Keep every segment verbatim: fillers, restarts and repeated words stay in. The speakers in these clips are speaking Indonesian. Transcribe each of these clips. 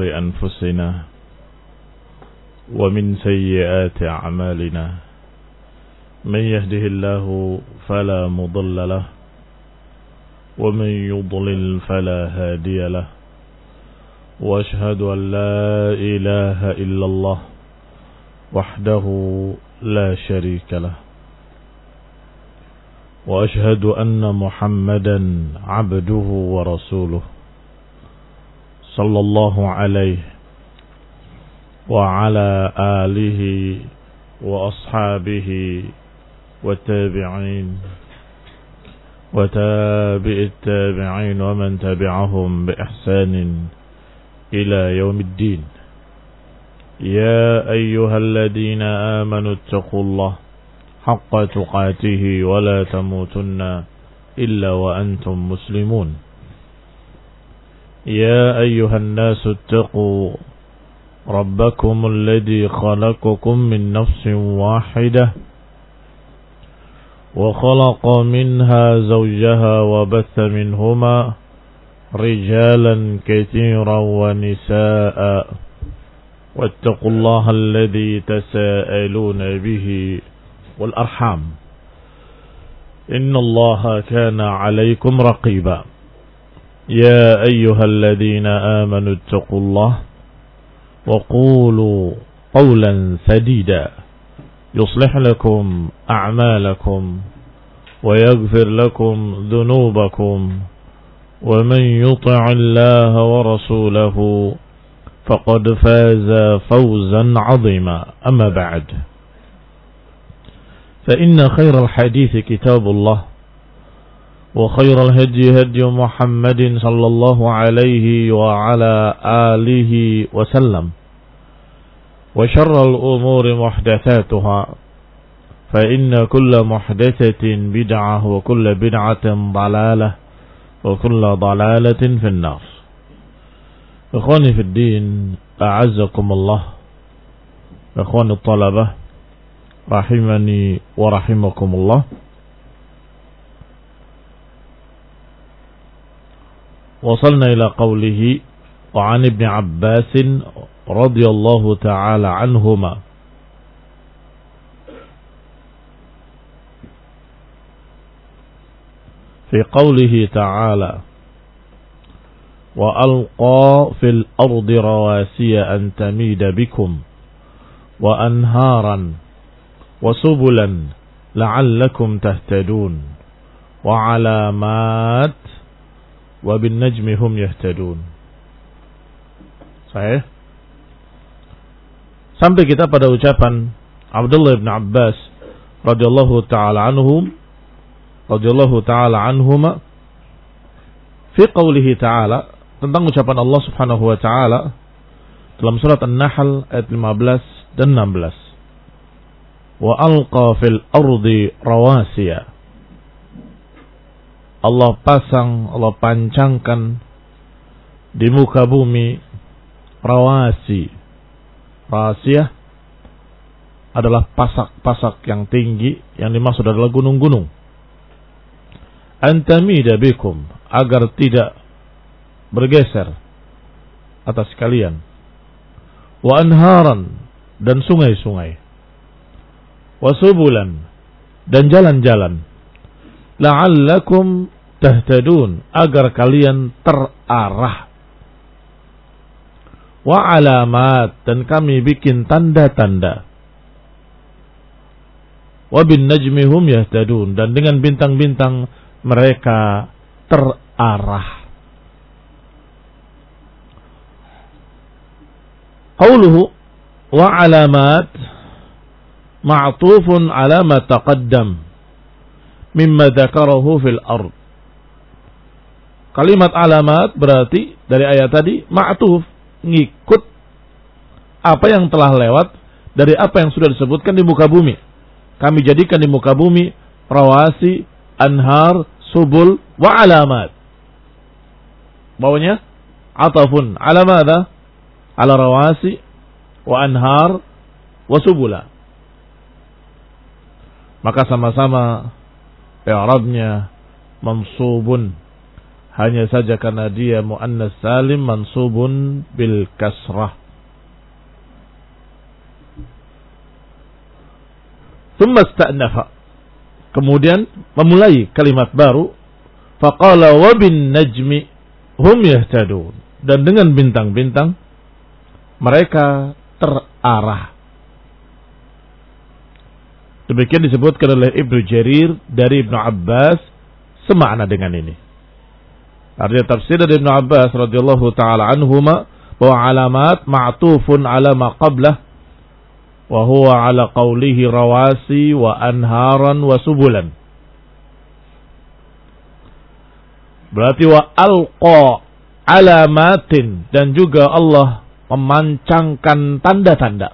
أنفسنا ومن سيئات أعمالنا من يهده الله فلا مضل له ومن يضلل فلا هادي له وأشهد أن لا إله إلا الله وحده لا شريك له وأشهد أن محمدا عبده ورسوله صلى الله عليه وعلى آله وأصحابه والتابعين وتابع التابعين ومن تبعهم بإحسان إلى يوم الدين. يا أيها الذين آمنوا اتقوا الله حق تقاته ولا تموتن إلا وأنتم مسلمون. يا أيها الناس اتقوا ربكم الذي خلقكم من نفس واحدة وخلق منها زوجها وبث منهما رجالا كثيرا ونساء واتقوا الله الذي تساءلون به والأرحام إن الله كان عليكم رقيبا. يا أيها الذين آمنوا اتقوا الله وقولوا قولا سديدا يصلح لكم أعمالكم ويغفر لكم ذنوبكم ومن يطع الله ورسوله فقد فاز فوزا عظيما. أما بعد فإن خير الحديث كتاب الله وخير الهدي هدي محمد صلى الله عليه وعلى آله وسلم وشر الأمور محدثاتها فإن كل محدثة بدعة وكل بدعة ضلالة وكل ضلالة في النار. إخواني في الدين أعزكم الله. إخواني الطلبة رحمني ورحمكم الله. وصلنا إلى قوله وعن ابن عباس رضي الله تعالى عنهما في قوله تعالى وألقى في الأرض رواسي أن تميد بكم وأنهارا وسبلا لعلكم تهتدون وعلامات وبالنجم هم يهتدون. Sahih. Sampai kita pada ucapan Abdullah bin Abbas radhiyallahu taala anhum radhiyallahu taala anhuma fi qoulihi ta'ala, tentang ucapan Allah Subhanahu wa taala dalam surat An-Nahl ayat lima belas dan enam belas. Wa alqa fil ardi rawasiya. Allah pasang, Allah pancangkan di muka bumi rawasi. Rawasiyah adalah pasak-pasak yang tinggi, yang dimaksud adalah gunung-gunung. Antamida bikum, agar tidak bergeser atas kalian. Wa anharan, dan sungai-sungai. Wa subulan, dan jalan-jalan. La'allakum tahtadun, agar kalian terarah. Wa alamat, dan kami bikin tanda-tanda. Wa bin najmi hum yahtadun, dan dengan bintang-bintang mereka terarah. Qauluhu wa alamat ma'tufun ala ma taqaddam mimma dzakarahu fil ard. Kalimat alamat berarti dari ayat tadi ma'tuf, ngikut apa yang telah lewat dari apa yang sudah disebutkan di muka bumi. Kami jadikan di muka bumi rawasi, anhar, subul wa alamat. Bawahnya atafun ala madza? Ala rawasi wa anhar wa subula. Maka sama-sama i'rabnya mansubun hanya saja karena dia muannas salim mansubun bil kasrah. Tsumma ista'nafa, kemudian memulai kalimat baru, faqala wa bin najmi hum yahtadun, dan dengan bintang-bintang mereka terarah. Demikian disebutkan oleh Ibnu Jarir dari Ibnu Abbas semakna dengan ini. Artinya tafsir dari Ibnu Abbas radhiyallahu taala anhuma bahwa alamat ma'tufun ala ma qablah wa huwa ala qawlihi rawasi wa anharan wa subulan. Berarti wa alqa alamatin, dan juga Allah memancangkan tanda-tanda.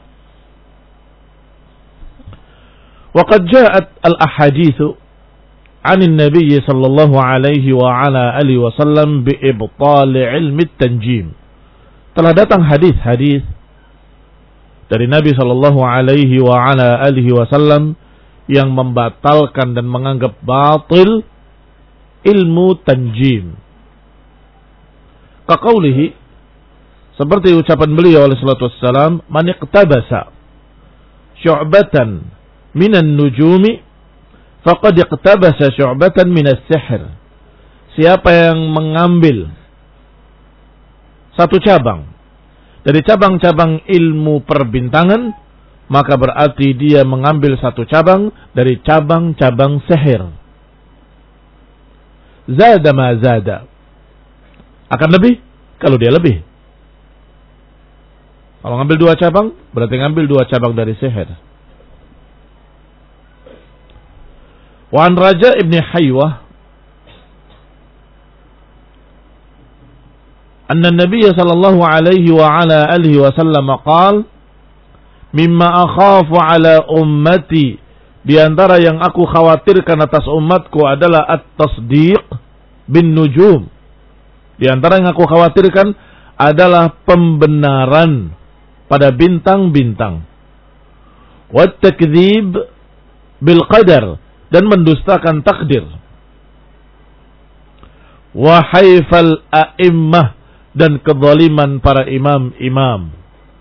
Wa qad ja'at al-ahaditsu 'an an-nabiy sallallahu alaihi wa ala alihi wasallam bi ibtal ilmi at-tanjim. Telah datang hadis-hadis dari Nabi sallallahu alaihi wa ala alihi wasallam yang membatalkan dan menganggap batil ilmu tanjim. Kaqaulihi, seperti ucapan beliau alaihi salatu wassalam, man iqtabasa syu'batan minan nujumi faqad iqtabasa syu'batan minas sihr. Siapa yang mengambil satu cabang dari cabang-cabang ilmu perbintangan, maka berarti dia mengambil satu cabang dari cabang-cabang sihir. Zada ma zada, akan lebih kalau dia lebih. Kalau ngambil dua cabang, berarti ngambil dua cabang dari sihir. Wa an Raja ibn Haywah anna an-nabiy sallallahu alaihi wa ala alihi wa sallam qaal mimma akhafu ala ummati, di antara yang aku khawatirkan atas umatku adalah at-tasdiq bin nujum. Di antara yang aku khawatirkan adalah pembenaran pada bintang-bintang. Wat takdzib bil qadar, dan mendustakan takdir. Wa haifal a'immah, dan kezaliman para imam-imam.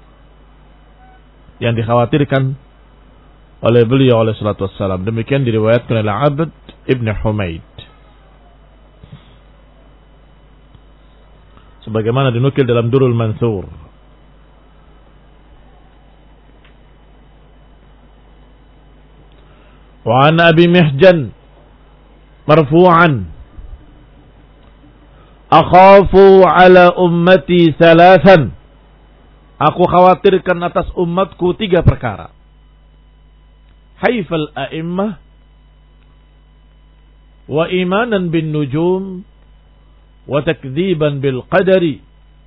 Yang dikhawatirkan oleh beliau alaihi salatu wassalam. Demikian diriwayatkan oleh Abd ibn Humaid, sebagaimana dinukil dalam Durul Mansur. Wa an Abi Mihjan marfu'an akhafu ala ummati thalathan, aku khawatirkan atas umatku tiga perkara. Haifal a'immah, wa imanan bin nujum, wa takdziban bil qadari.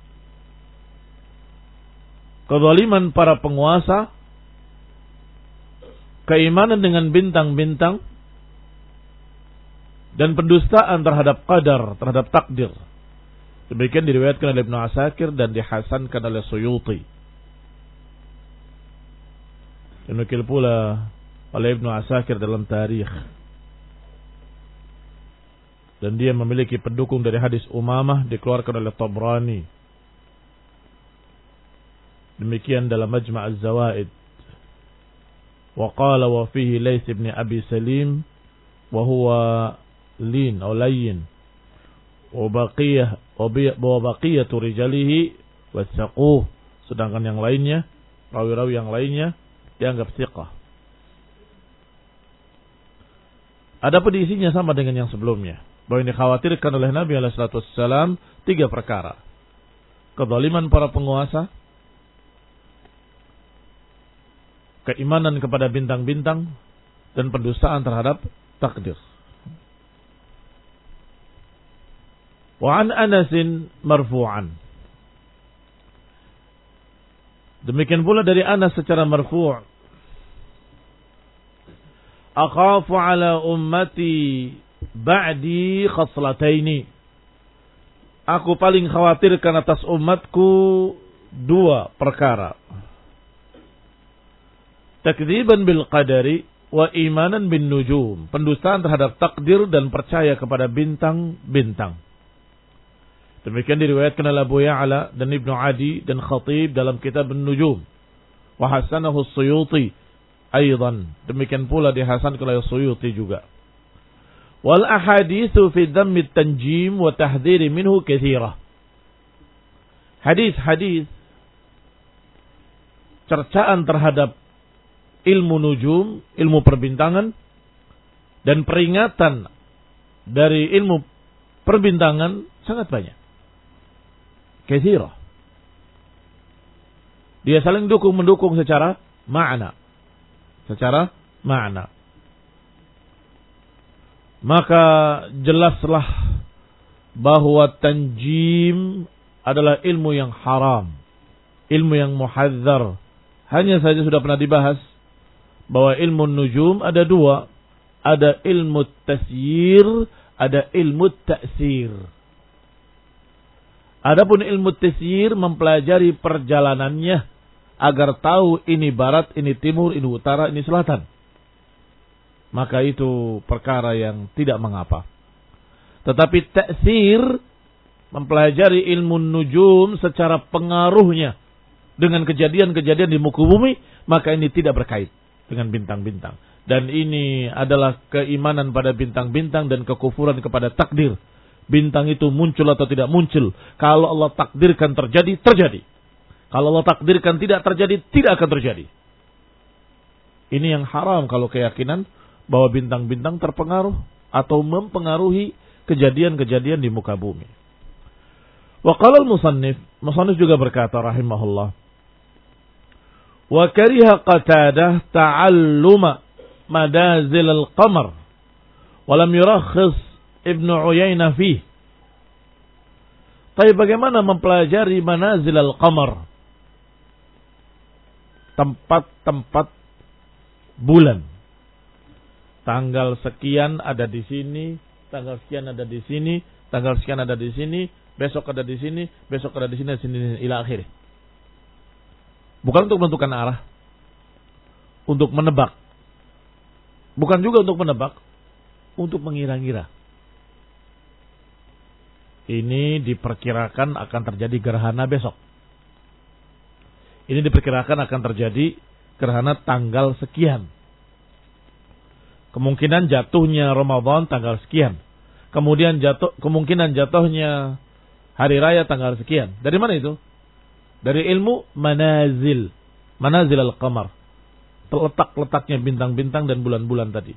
Kezaliman para penguasa, keimanan dengan bintang-bintang, dan pendustaan terhadap qadar, terhadap takdir. Demikian diriwayatkan oleh Ibnu Asakir dan dihasankan oleh Suyuti. Dinukil pula oleh Ibnu Asakir dalam tarikh. Dan dia memiliki pendukung dari hadis Umamah, dikeluarkan oleh Tabrani. Demikian dalam Majma' Az-Zawaid. Wa qala wa fihi Laits ibn Abi Salim wa huwa lin atau layyin wa baqiyah wa baqiyatu rijalihi wasaquh, sedangkan yang lainnya, rawi-rawi yang lainnya dianggap thiqah. Adapun isinya sama dengan yang sebelumnya, bahwa ini dikhawatirkan oleh Nabi alaihi salatu wassalam tiga perkara: kezaliman para penguasa, keimanan kepada bintang-bintang, dan pendustaan terhadap takdir. Wa an Anasin marfu'an, demikian pula dari Anas secara marfu', akhafu ala ummati ba'di khaslataini, aku paling khawatirkan atas umatku dua perkara: takdziban bil qadari wa imanan bin nujum, pendustaan terhadap takdir dan percaya kepada bintang-bintang. Demikian diriwayatkan oleh Abu Ya'la dan Ibnu Adi dan Khatib dalam kitab An-Nujum. Wa hasanahu As-Suyuti aidan. Demikian pula dihasankan oleh Suyuti juga. Wal ahaditsu fi dhammi at-tanjim wa tahdhiri minhu katsira. Hadis-hadis cercaan terhadap ilmu nujum, ilmu perbintangan dan peringatan dari ilmu perbintangan sangat banyak. Katsira. Dia saling dukung mendukung secara makna. Secara makna. Maka jelaslah bahwa tanjim adalah ilmu yang haram, ilmu yang muhadzar. Hanya saja sudah pernah dibahas bahwa ilmu nujum ada dua, ada ilmu tasyir, ada ilmu ta'sir. Adapun ilmu tasyir mempelajari perjalanannya agar tahu ini barat, ini timur, ini utara, ini selatan. Maka itu perkara yang tidak mengapa. Tetapi ta'sir mempelajari ilmu nujum secara pengaruhnya dengan kejadian-kejadian di muka bumi, maka ini tidak berkait dengan bintang-bintang. Dan ini adalah keimanan pada bintang-bintang dan kekufuran kepada takdir. Bintang itu muncul atau tidak muncul. Kalau Allah takdirkan terjadi, terjadi. Kalau Allah takdirkan tidak terjadi, tidak akan terjadi. Ini yang haram kalau keyakinan bahwa bintang-bintang terpengaruh atau mempengaruhi kejadian-kejadian di muka bumi. Wa qala al-musannif, musannif juga berkata rahimahullah, wa kariha Qatadah ta'alluma madazil al-qamar wa lam yurakhis Ibnu Uyainah fih. Tapi bagaimana mempelajari manazil al-qamar? Tempat-tempat bulan. Tanggal sekian ada di sini, tanggal sekian ada di sini, tanggal sekian ada di sini, besok ada di sini, besok ada di sini, di sini, ila akhir. Bukan untuk menentukan arah, untuk menebak. Bukan juga untuk menebak, untuk mengira-ngira. Ini diperkirakan akan terjadi gerhana besok. Ini diperkirakan akan terjadi gerhana tanggal sekian. Kemungkinan jatuhnya Ramadan tanggal sekian. Kemudian jatuh, kemungkinan jatuhnya hari raya tanggal sekian. Dari mana itu? Dari ilmu manazil. Manazil al-qamar. Letak-letaknya bintang-bintang dan bulan-bulan tadi.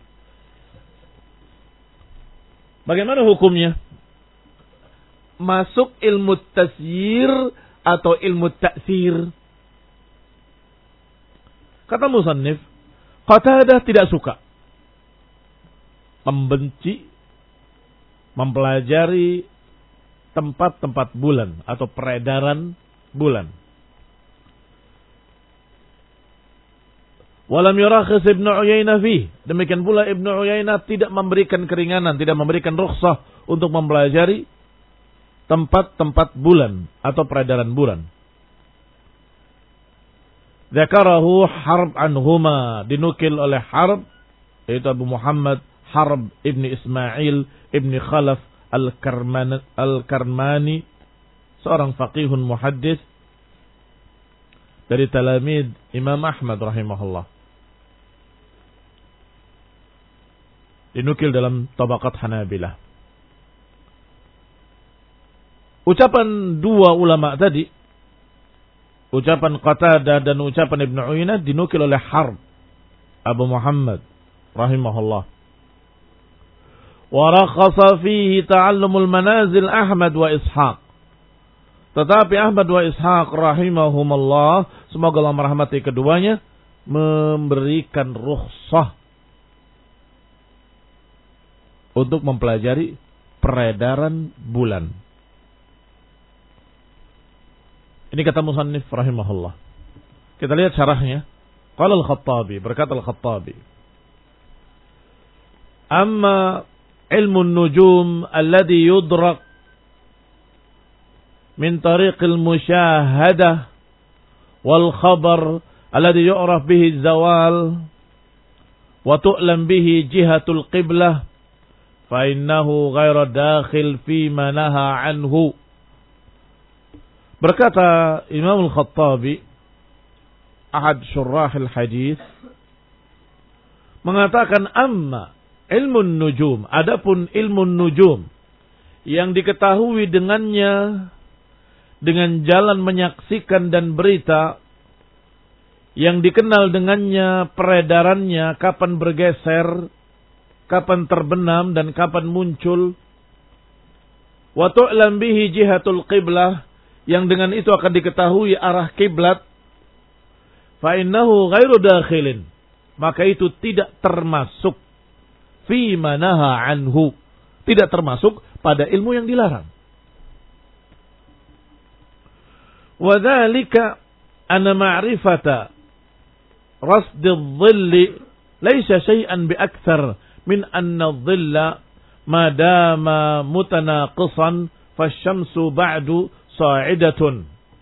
Bagaimana hukumnya? Masuk ilmu tasyir atau ilmu ta'sir? Kata musannif, Qatadah tidak suka, membenci, mempelajari tempat-tempat bulan atau peredaran bulan. Walam yurakhis Ibnu Uyainah fih. Demikian pula Ibnu Uyainah tidak memberikan keringanan, tidak memberikan rukhsah untuk mempelajari tempat-tempat bulan atau peredaran bulan. Dzakarahu Harb anhuma, dinukil oleh Harb, yaitu Abu Muhammad Harb ibni Ismail ibni Khalaf al-Karmani, al-Karmani, seorang faqihun muhaddis dari talamid Imam Ahmad rahimahullah. Dinukil dalam Tabaqat Hanabilah. Ucapan dua ulama tadi, ucapan Qatadah dan ucapan Ibnu Uyainah dinukil oleh Harb Abu Muhammad rahimahullah. Wa rakhasa fihi ta'allumul manazil Ahmad wa Ishaq. Tetapi Ahmad wa Ishaq rahimahumullah, semoga Allah merahmati keduanya, memberikan rukhsah untuk mempelajari peredaran bulan. Ini kata musannif rahimahullah. Kita lihat syarahnya. Qala al-Khattabi, berkata al-Khattabi, amma ilmu nujum alladhi yudrak min tariq al-musyahadah wal khabar alladhi yu'raf bihi az-zawal wa tu'lam bihi jihatul qiblah fa innahu ghairu dakhil fi ma naha anhu Berkata Imam Al-Khattabi, ahad syurrahil hadis, mengatakan amma ilmu nujum, adapun ilmu nujum yang diketahui dengannya dengan jalan menyaksikan dan berita, yang dikenal dengannya peredarannya, kapan bergeser, kapan terbenam dan kapan muncul, wa tu'lam bihi jihatul qiblah, yang dengan itu akan diketahui arah kiblat, fa innahu ghairu dakhilin, maka itu tidak termasuk fi manaha anhu, tidak termasuk pada ilmu yang dilarang. Wa dzalika anna ma'rifata rasdidh-dhilli laysa syai'an bi akthar min anna adh-dhilla ma dama mutanaqisan fasyamsu ba'du sa'idatun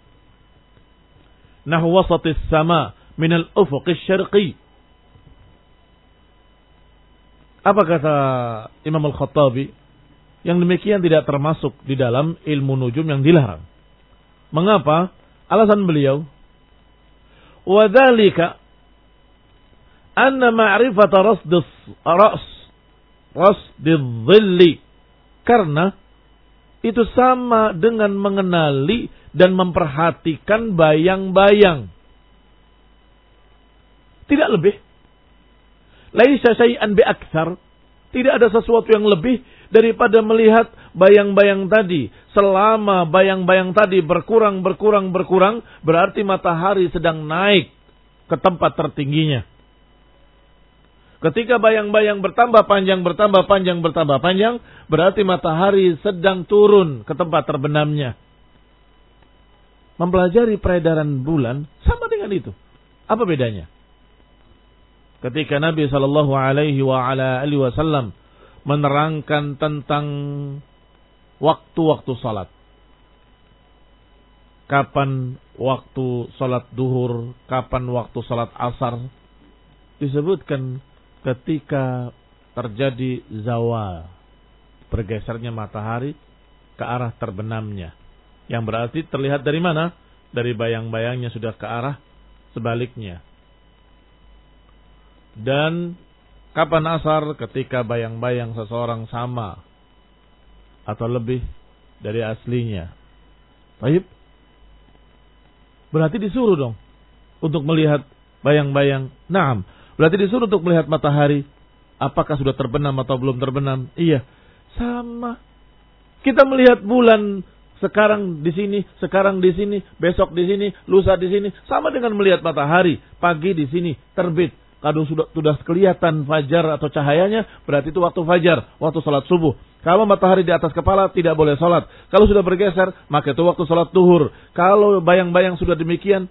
nahwa wasati as-sama min al-ufuq asy-syarqi. Apa kata Imam Al-Khattabi? Yang demikian tidak termasuk di dalam ilmu nujum yang dilarang. Mengapa? Alasan beliau, wa dzalika anna ma'rifata rasdis ras rasdidh-dhilli, karena itu sama dengan mengenali dan memperhatikan bayang-bayang. Tidak lebih. Laisa syai'an bi aktsar, tidak ada sesuatu yang lebih daripada melihat bayang-bayang tadi. Selama bayang-bayang tadi berkurang, berkurang, berkurang, berarti matahari sedang naik ke tempat tertingginya. Ketika bayang-bayang bertambah panjang, bertambah panjang, bertambah panjang, berarti matahari sedang turun ke tempat terbenamnya. Mempelajari peredaran bulan sama dengan itu. Apa bedanya? Ketika Nabi Shallallahu Alaihi Wasallam menerangkan tentang waktu-waktu salat, kapan waktu salat duhur, kapan waktu salat asar, disebutkan ketika terjadi zawal, bergesernya matahari ke arah terbenamnya, yang berarti terlihat dari mana? Dari bayang-bayangnya sudah ke arah sebaliknya. Dan kapan asar? Ketika bayang-bayang seseorang sama atau lebih dari aslinya. Baik. Berarti disuruh dong untuk melihat bayang-bayang. Naam. Berarti disuruh untuk melihat matahari. Apakah sudah terbenam atau belum terbenam? Iya. Sama. Kita melihat bulan sekarang di sini, sekarang di sini, besok di sini, lusa di sini. Sama dengan melihat matahari. Pagi di sini terbit. Kalau sudah sudah kelihatan fajar atau cahayanya, berarti itu waktu fajar, waktu salat subuh. Kalau matahari di atas kepala, tidak boleh salat. Kalau sudah bergeser, maka itu waktu salat duhur. Kalau bayang-bayang sudah demikian,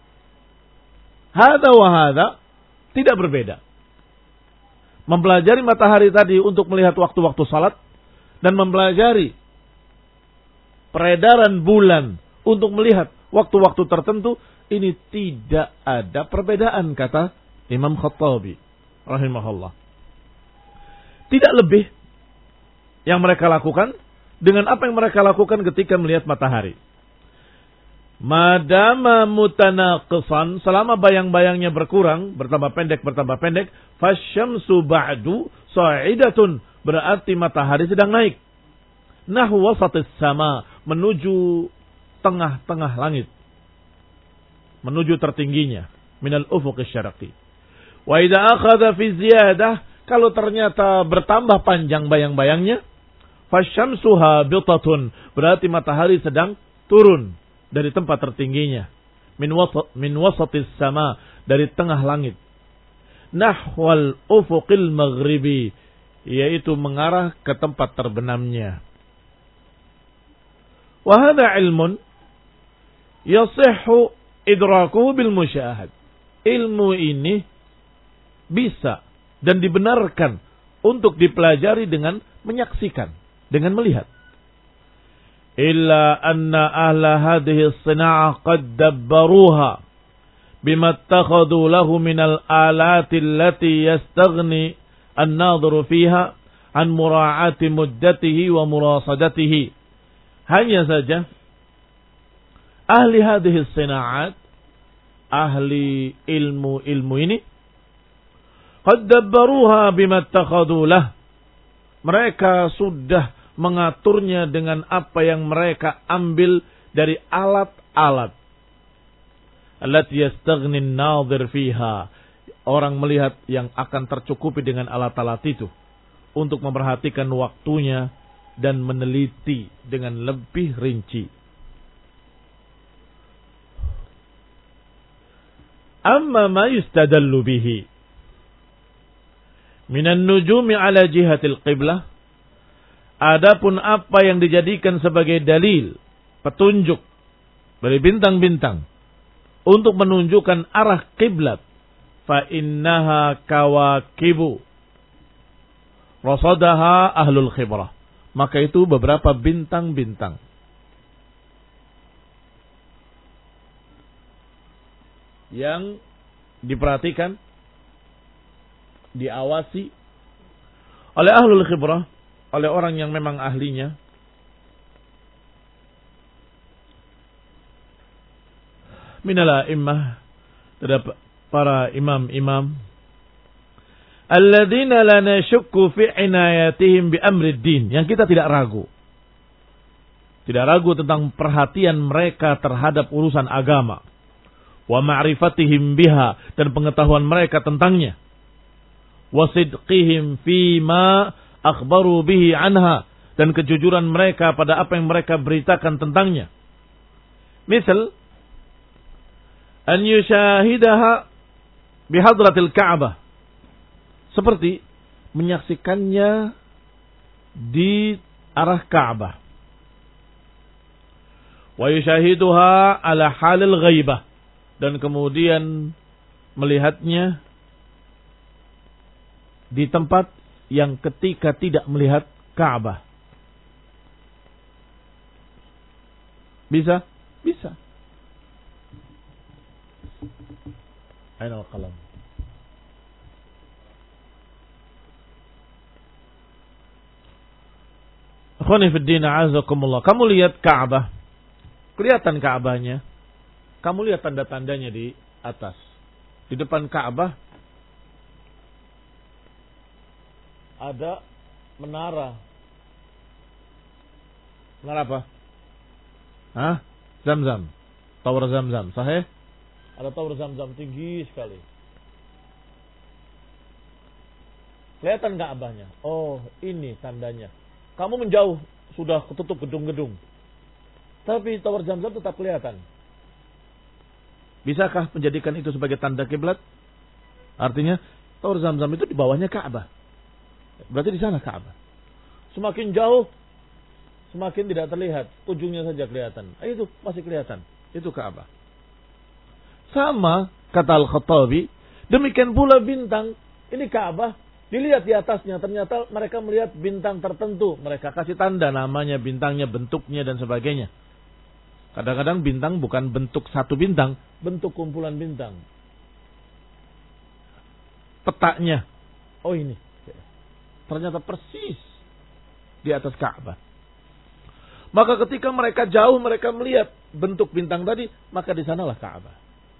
hada wa hada, tidak berbeda. Mempelajari matahari tadi untuk melihat waktu-waktu salat, dan mempelajari peredaran bulan untuk melihat waktu-waktu tertentu, ini tidak ada perbedaan, kata Imam Khattabi rahimahullah. Tidak lebih yang mereka lakukan dengan apa yang mereka lakukan ketika melihat matahari. Madama mutanaqisan, selama bayang-bayangnya berkurang, bertambah pendek, bertambah pendek, fasyamsu ba'du sa'idatun, berarti matahari sedang naik. Nahwa wasatis sama, menuju tengah-tengah langit, menuju tertingginya, minal ufuq asy-syarqi. Wa idza akhadha fi ziyadah, kalau ternyata bertambah panjang bayang-bayangnya, fasyamsu habitatun, berarti matahari sedang turun dari tempat tertingginya, min wasat min wasatis sama, dari tengah langit, nahwal ufuqil maghribi, yaitu mengarah ke tempat terbenamnya. Wa hadha ilmun yasihhu idrakuhu bil musyahad. Ilmu ini bisa dan dibenarkan untuk dipelajari dengan menyaksikan, dengan melihat. Illa anna ahla hadhihi as-sina'ah qad dabbaruha bima ittakhadhu lahu min al-alati allati yastaghni an-nadhiru fiha an mura'ati muddatihi wa murasadatihi. Hanya saja ahli hadhihi sina'at, ahli ilmu-ilmu ini, qad dabbaruha bima ittakhadhu lah. Mereka sudah mengaturnya dengan apa yang mereka ambil dari alat-alat. Allati yastaghni an-nadhir fiha. Orang melihat yang akan tercukupi dengan alat-alat itu untuk memperhatikan waktunya dan meneliti dengan lebih rinci. Amma ma yustadallu bihi minan nujumi ala jihatil qiblah. Adapun apa yang dijadikan sebagai dalil, petunjuk dari bintang-bintang untuk menunjukkan arah kiblat, fa innaha kawakibu rasadaha ahlul khibrah. Maka itu beberapa bintang-bintang yang diperhatikan, diawasi oleh ahlul khibrah, oleh orang yang memang ahlinya. Minal a'immah, terdapat para imam-imam alladzina la nashukku fi inayatihim bi amrid din, yang kita tidak ragu. Tidak ragu tentang perhatian mereka terhadap urusan agama. Wa ma'rifatihim biha, dan pengetahuan mereka tentangnya. Wa sidqihim fima akhbaru bihi anha, dan kejujuran mereka pada apa yang mereka beritakan tentangnya. Misal an yushahidaha bihadratil Ka'bah, seperti menyaksikannya di arah Ka'bah. Wa yushahiduha ala halil ghaibah, dan kemudian melihatnya di tempat yang ketika tidak melihat Ka'bah. Bisa? Bisa. Aina al-qalam? Akhwani fi din, a'azakumullah. Kamu lihat Ka'bah. Kelihatan Ka'bahnya. Kamu lihat tanda-tandanya di atas. Di depan Ka'bah ada menara. Menara apa? Hah? Zam-Zam. Tower Zam-Zam. Sahih? Ada tower Zam-Zam tinggi sekali. Kelihatan Ka'bahnya. Oh, ini tandanya. Kamu menjauh, sudah ketutup gedung-gedung. Tapi tower Zam-Zam tetap kelihatan. Bisakah menjadikan itu sebagai tanda kiblat? Artinya, tower Zam-Zam itu di bawahnya Ka'bah. Berarti di sana Ka'bah. Semakin jauh, semakin tidak terlihat. Ujungnya saja kelihatan. Itu masih kelihatan. Itu Ka'bah. Sama, kata Al-Khattabi, demikian pula bintang. Ini Ka'bah. Dilihat di atasnya. Ternyata mereka melihat bintang tertentu. Mereka kasih tanda namanya, bintangnya, bentuknya, dan sebagainya. Kadang-kadang bintang bukan bentuk satu bintang. Bentuk kumpulan bintang. Petaknya. Oh ini. Ternyata persis di atas Ka'bah. Maka ketika mereka jauh, mereka melihat bentuk bintang tadi, maka di sanalah Ka'bah.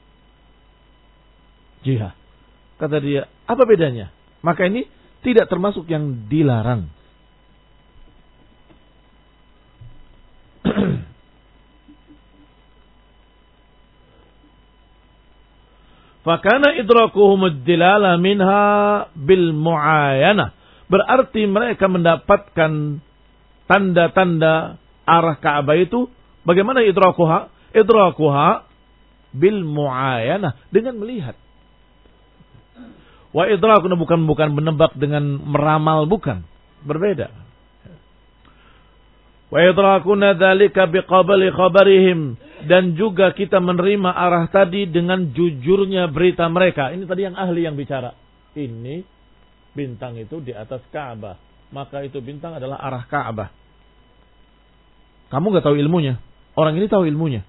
Jihad. Kata dia, apa bedanya? Maka ini tidak termasuk yang dilarang. Fakana idrakuhum ad-dilala minha bil mu'ayanah. Berarti mereka mendapatkan tanda-tanda arah Ka'bah itu. Bagaimana idrakuha? Idrakuha bil mu'ayanah, dengan melihat. Wa idrakuna bukan bukan menebak dengan meramal, bukan. Berbeda. Wa idrakuna dzalika biqabali khabarihim, dan juga kita menerima arah tadi dengan jujurnya berita mereka. Ini tadi yang ahli yang bicara. Ini bintang itu di atas Ka'bah. Maka itu bintang adalah arah Ka'bah. Kamu gak tahu ilmunya. Orang ini tahu ilmunya.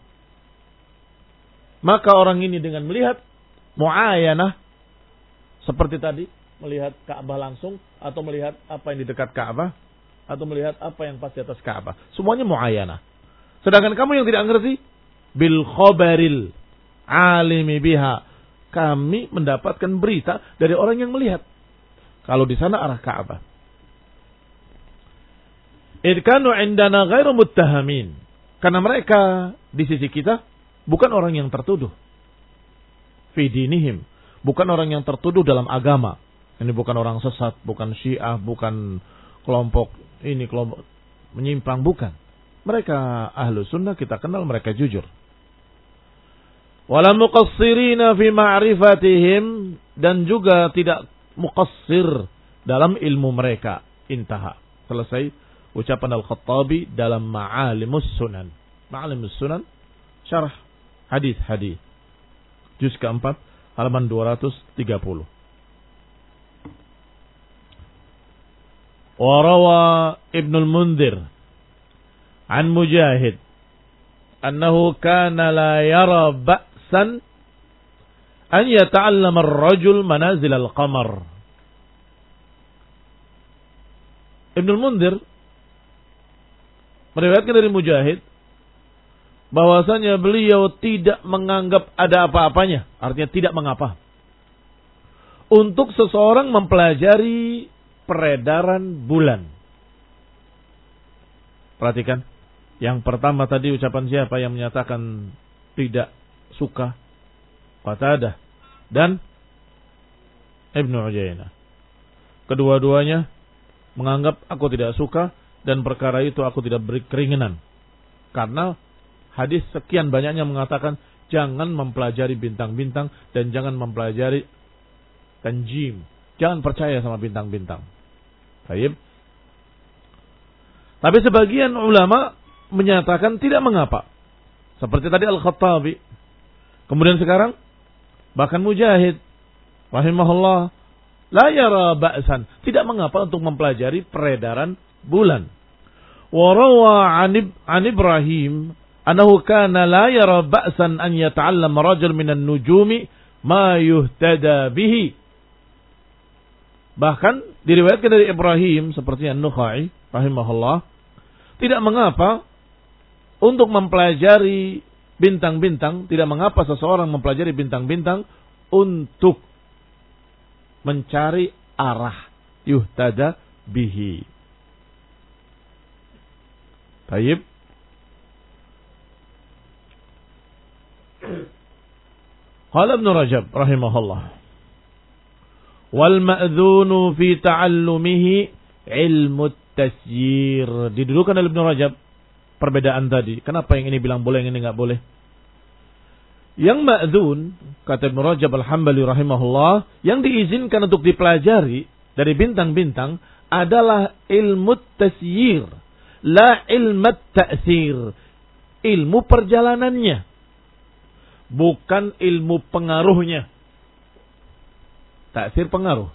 Maka orang ini dengan melihat mu'ayanah, seperti tadi, melihat Ka'bah langsung, atau melihat apa yang di dekat Ka'bah, atau melihat apa yang pas di atas Ka'bah. Semuanya mu'ayanah. Sedangkan kamu yang tidak ngerti, bil khabaril alimi biha. Kami mendapatkan berita dari orang yang melihat. Kalau di sana arah Ka'bah. Id kanu indana ghairu muttahamin. Karena mereka di sisi kita bukan orang yang tertuduh. Fi dinihim. Bukan orang yang tertuduh dalam agama. Ini bukan orang sesat, bukan Syiah, bukan kelompok ini, kelompok menyimpang, bukan. Mereka ahlu sunnah, kita kenal mereka jujur. Wala muqassirina fi ma'rifatihim, dan juga tidak muqassir dalam ilmu mereka. Intaha. Selesai ucapan Al-Khattabi dalam Ma'alimus Sunan. Ma'alimus Sunan, syarah hadis-hadis. Juz keempat, halaman dua ratus tiga puluh. Warawa Ibnul Munzir an Mujahid annahu kana la yara ba'san an yata'allama ar-rajul manazil al-qamar. Ibnul Munzir meriwayatkan dari Mujahid bahwasanya beliau tidak menganggap ada apa-apanya, artinya tidak mengapa untuk seseorang mempelajari peredaran bulan. Perhatikan, yang pertama tadi ucapan siapa yang menyatakan tidak suka? Qatadah dan Ibnu Ujainah. Kedua-duanya menganggap aku tidak suka dan perkara itu aku tidak beri keringanan. Karena hadis sekian banyaknya mengatakan jangan mempelajari bintang-bintang dan jangan mempelajari tanjim. Jangan percaya sama bintang-bintang. Baik. Tapi sebagian ulama menyatakan tidak mengapa. Seperti tadi Al-Khattabi. Kemudian sekarang bahkan Mujahid rahimahullah la yara ba'san, tidak mengapa untuk mempelajari peredaran bulan. Wa rawa 'an Ibrahim annahu kana la yara ba'san an yata'allama rajul minan nujumi ma yuhtada bihi. Bahkan diriwayatkan dari Ibrahim seperti An-Nukhai rahimahullah, tidak mengapa untuk mempelajari bintang-bintang, tidak mengapa seseorang mempelajari bintang-bintang untuk mencari arah yuhtada bihi. Baik. Qala Ibnu Rajab rahimahullah, wal ma'dzunu fi ta'allumihi ilmu tasyir. Didudukan oleh Ibnu Rajab perbedaan tadi. Kenapa yang ini bilang boleh, yang ini enggak boleh? Yang ma'dzun, kata Ibnu Rajab Al-Hambali rahimahullah, yang diizinkan untuk dipelajari dari bintang-bintang adalah ilmu tasyir, la ilmu ta'sir. Ilmu perjalanannya, bukan ilmu pengaruhnya. Ta'sir pengaruh.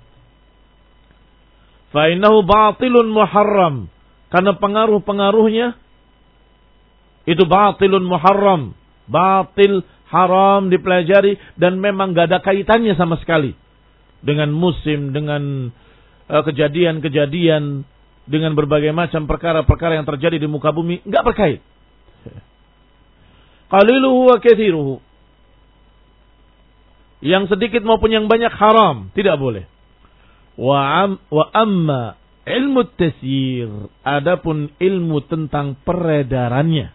Fa innahu batilun muharram. Karena pengaruh-pengaruhnya itu batilun muharram. Batil, haram dipelajari dan memang gak ada kaitannya sama sekali dengan musim, dengan uh, kejadian-kejadian, dengan berbagai macam perkara-perkara yang terjadi di muka bumi, gak berkait. Qaliluhu wa kathiruhu. Yang sedikit maupun yang banyak haram, tidak boleh. Wa am, wa amma ilmu tasyir, adapun ilmu tentang peredarannya,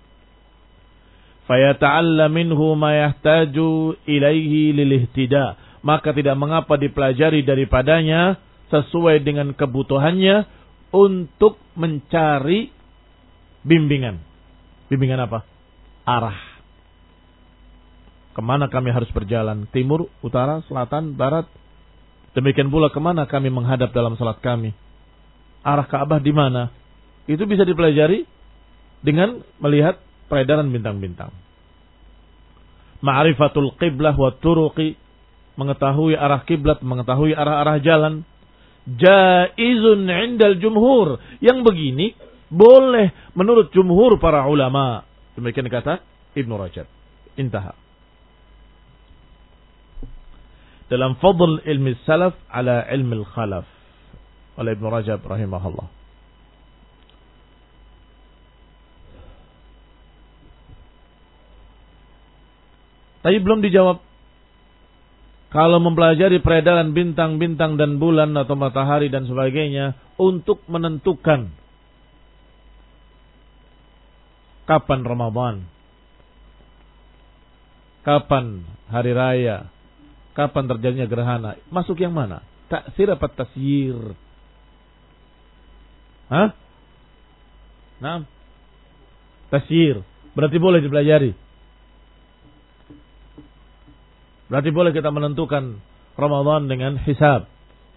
fayata'alla minhu ma yahtaju ilaihi lil ihtida, maka tidak mengapa dipelajari daripadanya sesuai dengan kebutuhannya untuk mencari bimbingan. Bimbingan apa? Arah. Kemana kami harus berjalan? Timur, utara, selatan, barat. Demikian pula kemana kami menghadap dalam salat kami. Arah Ka'bah di mana? Itu bisa dipelajari dengan melihat peredaran bintang-bintang. Ma'rifatul qiblah wa turuqi, mengetahui arah kiblat, mengetahui arah-arah jalan. Jaizun 'indal jumhur. Yang begini boleh menurut jumhur para ulama. Demikian kata Ibnu Rajab. Intaha. Dalam fadl ilmi salaf ala ilmi al-khalaf oleh Ibnu Rajab rahimahullah. Tapi belum dijawab. Kalau mempelajari peredaran bintang-bintang dan bulan atau matahari dan sebagainya untuk menentukan kapan Ramadan, kapan hari raya, kapan terjadinya gerhana, masuk yang mana? Taksir apa tasyir? Hah? Nah, tasyir. Berarti boleh dipelajari. Berarti boleh kita menentukan Ramadan dengan hisab.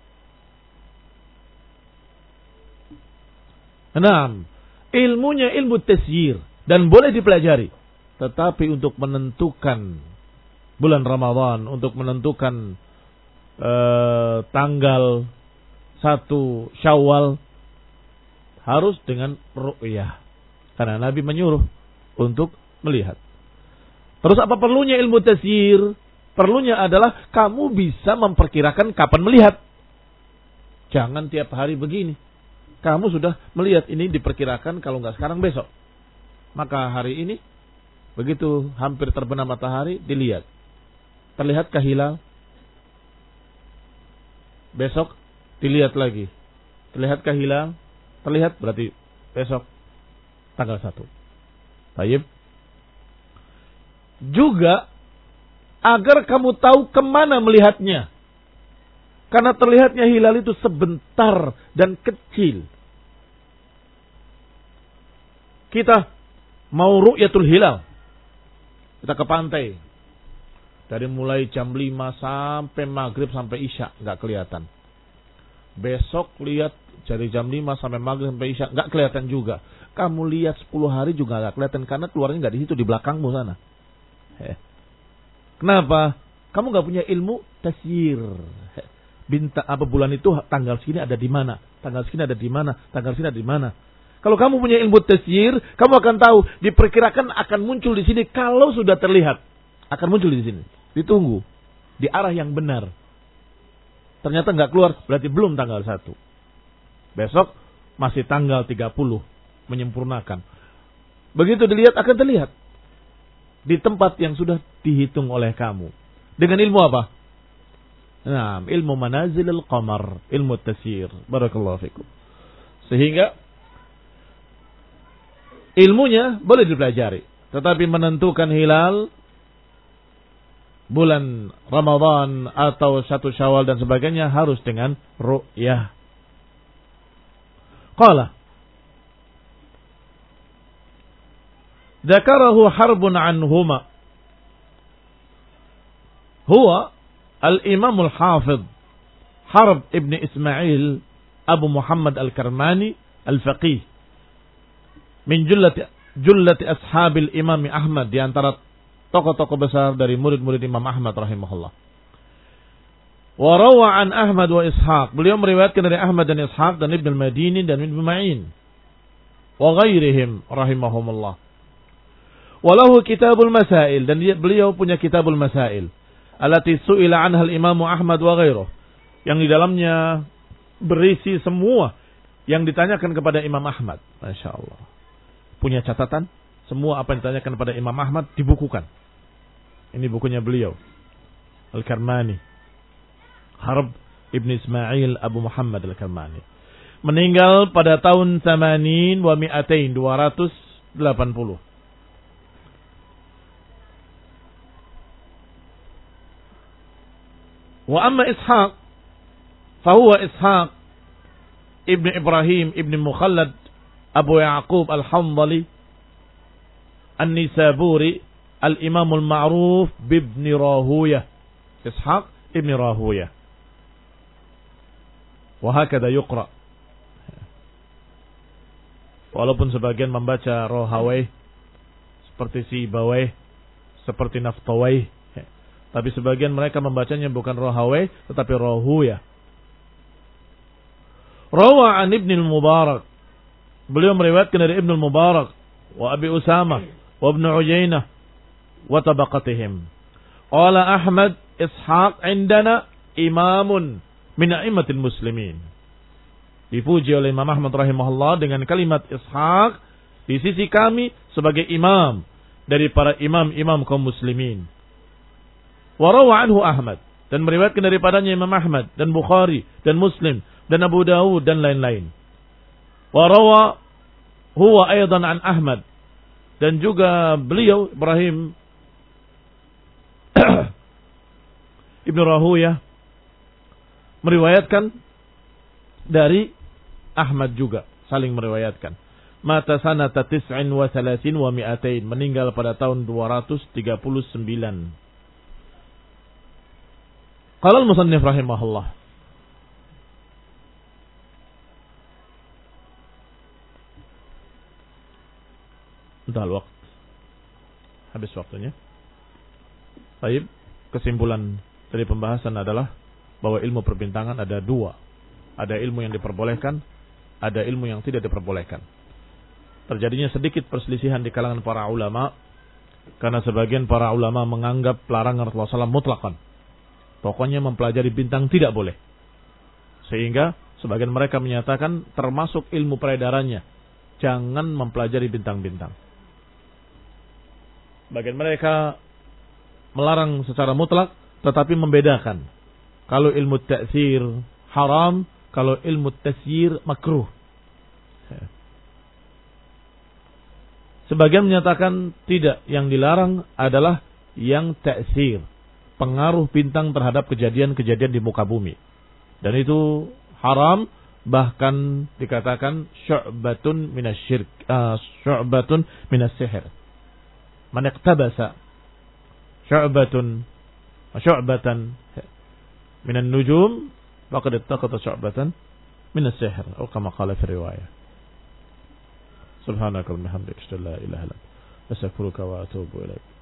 Enam, ilmunya ilmu tasyir dan boleh dipelajari. Tetapi untuk menentukan bulan Ramadan, untuk menentukan eh, tanggal satu Syawal harus dengan ru'yah. Karena Nabi menyuruh untuk melihat. Terus apa perlunya ilmu tasyir? Perlunya adalah kamu bisa memperkirakan kapan melihat. Jangan tiap hari begini. Kamu sudah melihat ini diperkirakan kalau nggak sekarang besok. Maka hari ini begitu hampir terbenam matahari dilihat. Terlihatkah hilal? Besok dilihat lagi. Terlihatkah hilal? Terlihat berarti besok tanggal satu. Baik. Juga agar kamu tahu kemana melihatnya. Karena terlihatnya hilal itu sebentar dan kecil. Kita mau ru'yatul hilal. Kita ke pantai. Dari mulai jam lima sampai maghrib sampai isya. Nggak kelihatan. Besok lihat dari jam lima sampai maghrib sampai isya. Nggak kelihatan juga. Kamu lihat sepuluh hari juga nggak kelihatan. Karena keluarnya nggak di situ, di belakangmu sana. Heh. Kenapa? Kamu nggak punya ilmu tasyir. Bintang apa bulan itu tanggal segini ada di mana? Tanggal segini ada di mana? Tanggal segini ada di mana? Kalau kamu punya ilmu tasyir, kamu akan tahu diperkirakan akan muncul di sini kalau sudah terlihat. Akan muncul di sini. Ditunggu di arah yang benar. Ternyata nggak keluar, berarti belum tanggal satu. Besok masih tanggal tiga puluh menyempurnakan. Begitu dilihat akan terlihat. Di tempat yang sudah dihitung oleh kamu. Dengan ilmu apa? Nah, ilmu manazilil qamar, ilmu tasyir. Barakallahu fikum. Sehingga ilmunya boleh dipelajari, tetapi menentukan hilal bulan Ramadan atau satu Syawal dan sebagainya harus dengan ru'yah. Qala Dzakarahu harbun anhuma. Huwa al-Imam al-Hafidh Harb ibn Ismail Abu Muhammad al-Karmani al-Faqih min jullati jullati ashabil Imam Ahmad, di antara tokoh-tokoh besar dari murid-murid Imam Ahmad rahimahullah. Wa rawa an Ahmad wa Ishaq. Beliau meriwayatkan dari Ahmad dan Ishaq dan Ibn al-Madini dan Ibn Ma'in wa ghairihim rahimahumullah. Walahu kitabul masail, dan dia, beliau punya kitabul masail allati su'ila anha al-Imam Ahmad wa ghairuh, yang di dalamnya berisi semua yang ditanyakan kepada Imam Ahmad. Masya Allah. Punya catatan, semua apa yang ditanyakan kepada Imam Ahmad dibukukan. Ini bukunya beliau, Al-Karmani, Harb ibn Ismail Abu Muhammad Al-Karmani. Meninggal pada tahun Samanin wa mi'atain, dua ratus delapan puluh. Wa amma Ishaq, fahuwa Ishaq ibn Ibrahim ibn Mukhallad Abu Ya'qub al-Hanzali An-Nisaburi al-Imam al-Ma'ruf bibni Rahuyah. Ishaq ibn Rahuyah. Wa hakada yuqra. Walaupun sebagian membaca Rahawai seperti Sibawai, seperti Naftawai, tapi sebagian mereka membacanya bukan Rahawai tetapi Rahuyah. Rawa an Ibn al-Mubarak. Beliau meriwayatkan dari Ibn al-Mubarak wa Abi Usamah wa Ibn Uyainah wa tabaqatihim. Qala Ahmad Ishaq indana imamun min a'immatil muslimin. Dipuji oleh Imam Ahmad rahimahullah dengan kalimat Ishaq di sisi kami sebagai imam dari para imam-imam kaum muslimin. Wa rawa anhu Ahmad, dan meriwayatkan daripadanya Imam Ahmad dan Bukhari dan Muslim dan Abu Dawud dan lain-lain. Wa rawa huwa aidan an Ahmad, dan juga beliau Ibrahim Ibn Rahuyah meriwayatkan dari Ahmad juga, saling meriwayatkan. Mata sanata tis'in wa thalathin wa mi'atain, meninggal pada tahun dua ratus tiga puluh sembilan. Qala al-musannif rahimahullah, entah al-waqt, habis waktunya. Baik, kesimpulan dari pembahasan adalah bahwa ilmu perbintangan ada dua. Ada ilmu yang diperbolehkan, ada ilmu yang tidak diperbolehkan. Terjadinya sedikit perselisihan di kalangan para ulama, karena sebagian para ulama menganggap larangan Rasulullah shallallahu alaihi wasallam mutlakan. Pokoknya mempelajari bintang tidak boleh. Sehingga sebagian mereka menyatakan termasuk ilmu peredarannya, jangan mempelajari bintang-bintang. Bagian mereka melarang secara mutlak, tetapi membedakan. Kalau ilmu ta'sir haram, kalau ilmu tasyir makruh. Sebagian menyatakan tidak, yang dilarang adalah yang ta'sir, pengaruh bintang terhadap kejadian-kejadian di muka bumi. Dan itu haram, bahkan dikatakan syu'batun minasyirk, uh, syu'batun minasyihir. Man iqtabasa syu'batun syu'batan minan nujum faqad ittaqata syu'batan minasyihir, atau kama qala fi riwayah. Subhanakallahumma wa bihamdika, asyhadu an la ilaha illa anta, astaghfiruka wa atubu ilaik.